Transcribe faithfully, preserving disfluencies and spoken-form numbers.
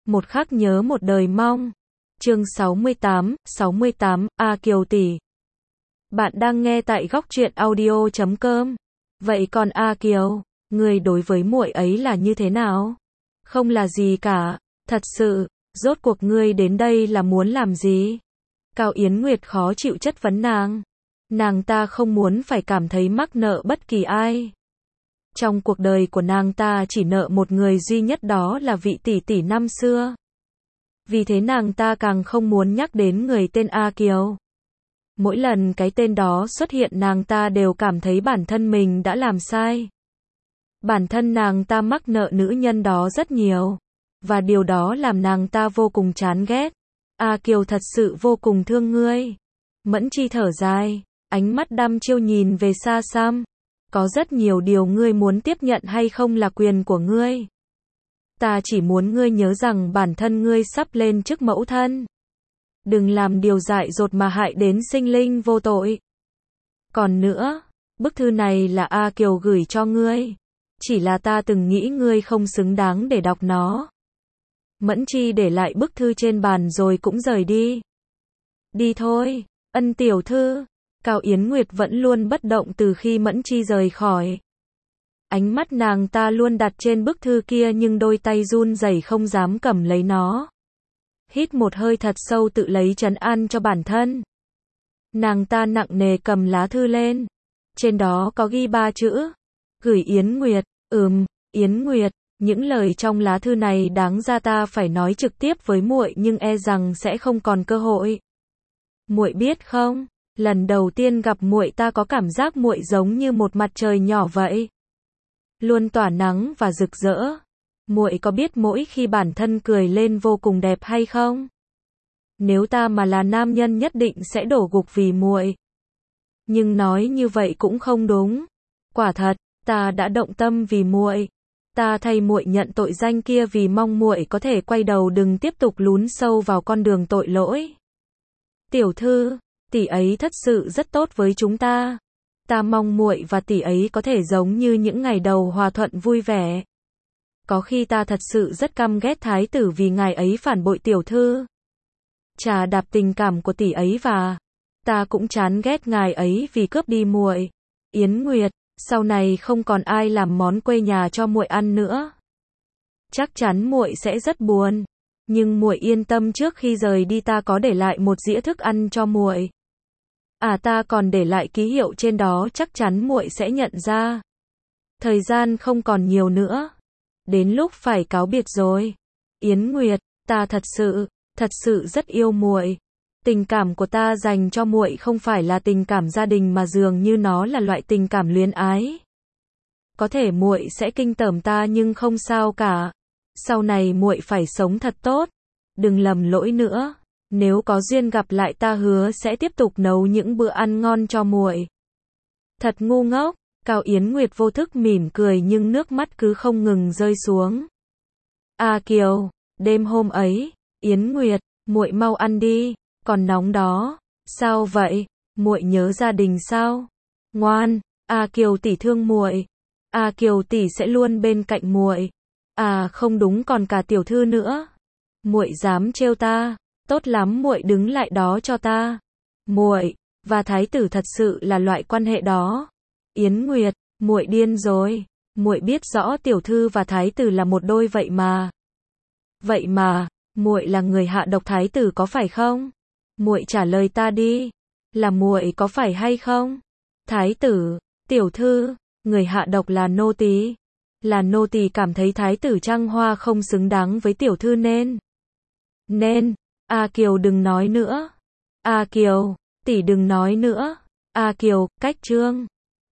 một khắc nhớ một đời mong. Chương sáu mươi tám, sáu mươi tám, A Kiều tỷ. Bạn đang nghe tại góc truyện audio chấm com. Vậy còn A Kiều, người đối với muội ấy là như thế nào? Không là gì cả, thật sự, rốt cuộc ngươi đến đây là muốn làm gì? Cao Yến Nguyệt khó chịu chất vấn nàng. Nàng ta không muốn phải cảm thấy mắc nợ bất kỳ ai. Trong cuộc đời của nàng ta chỉ nợ một người duy nhất, đó là vị tỷ tỷ năm xưa. Vì thế nàng ta càng không muốn nhắc đến người tên A Kiều. Mỗi lần cái tên đó xuất hiện nàng ta đều cảm thấy bản thân mình đã làm sai. Bản thân nàng ta mắc nợ nữ nhân đó rất nhiều. Và điều đó làm nàng ta vô cùng chán ghét. A Kiều thật sự vô cùng thương ngươi. Mẫn Chi thở dài, ánh mắt đăm chiêu nhìn về xa xăm. Có rất nhiều điều ngươi muốn tiếp nhận hay không là quyền của ngươi. Ta chỉ muốn ngươi nhớ rằng bản thân ngươi sắp lên chức mẫu thân. Đừng làm điều dại dột mà hại đến sinh linh vô tội. Còn nữa, bức thư này là A Kiều gửi cho ngươi. Chỉ là ta từng nghĩ ngươi không xứng đáng để đọc nó. Mẫn Chi để lại bức thư trên bàn rồi cũng rời đi. Đi thôi, Ân tiểu thư. Cao Yến Nguyệt vẫn luôn bất động từ khi Mẫn Chi rời khỏi. Ánh mắt nàng ta luôn đặt trên bức thư kia nhưng đôi tay run rẩy không dám cầm lấy nó. Hít một hơi thật sâu tự lấy trấn an cho bản thân. Nàng ta nặng nề cầm lá thư lên. Trên đó có ghi ba chữ. Gửi Yến Nguyệt. Ừm, Yến Nguyệt. Những lời trong lá thư này đáng ra ta phải nói trực tiếp với muội nhưng e rằng sẽ không còn cơ hội. Muội biết không? Lần đầu tiên gặp muội ta có cảm giác muội giống như một mặt trời nhỏ vậy. Luôn tỏa nắng và rực rỡ. Muội có biết mỗi khi bản thân cười lên vô cùng đẹp hay không? Nếu ta mà là nam nhân nhất định sẽ đổ gục vì muội. Nhưng nói như vậy cũng không đúng. Quả thật, ta đã động tâm vì muội. Ta thay muội nhận tội danh kia vì mong muội có thể quay đầu đừng tiếp tục lún sâu vào con đường tội lỗi. Tiểu thư, tỷ ấy thật sự rất tốt với chúng ta. Ta mong muội và tỷ ấy có thể giống như những ngày đầu hòa thuận vui vẻ. Có khi ta thật sự rất căm ghét thái tử vì ngài ấy phản bội tiểu thư. Trà đạp tình cảm của tỷ ấy và ta cũng chán ghét ngài ấy vì cướp đi muội. Yến Nguyệt, sau này không còn ai làm món quê nhà cho muội ăn nữa. Chắc chắn muội sẽ rất buồn, nhưng muội yên tâm, trước khi rời đi ta có để lại một dĩa thức ăn cho muội. À, ta còn để lại ký hiệu trên đó, chắc chắn muội sẽ nhận ra. Thời gian không còn nhiều nữa, đến lúc phải cáo biệt rồi. Yến Nguyệt, ta thật sự, thật sự rất yêu muội. Tình cảm của ta dành cho muội không phải là tình cảm gia đình mà dường như nó là loại tình cảm luyến ái. Có thể muội sẽ kinh tởm ta nhưng không sao cả. Sau này muội phải sống thật tốt, đừng lầm lỗi nữa. Nếu có duyên gặp lại ta hứa sẽ tiếp tục nấu những bữa ăn ngon cho muội. Thật ngu ngốc. Cao Yến Nguyệt vô thức mỉm cười nhưng nước mắt cứ không ngừng rơi xuống. A Kiều, đêm hôm ấy, Yến Nguyệt, muội mau ăn đi, còn nóng đó. Sao vậy? Muội nhớ gia đình sao? Ngoan, A Kiều tỷ thương muội. A Kiều tỷ sẽ luôn bên cạnh muội. À không đúng, còn cả tiểu thư nữa. Muội dám trêu ta? Tốt lắm, muội đứng lại đó cho ta. Muội và thái tử thật sự là loại quan hệ đó. Yến Nguyệt, muội điên rồi. Muội biết rõ tiểu thư và thái tử là một đôi vậy mà. Vậy mà, muội là người hạ độc thái tử có phải không? Muội trả lời ta đi. Là muội có phải hay không? Thái tử, tiểu thư, người hạ độc là nô tỳ. Là nô tỳ cảm thấy thái tử Trăng Hoa không xứng đáng với tiểu thư nên. Nên, A Kiều đừng nói nữa. A Kiều, tỷ đừng nói nữa. A Kiều, cách chương.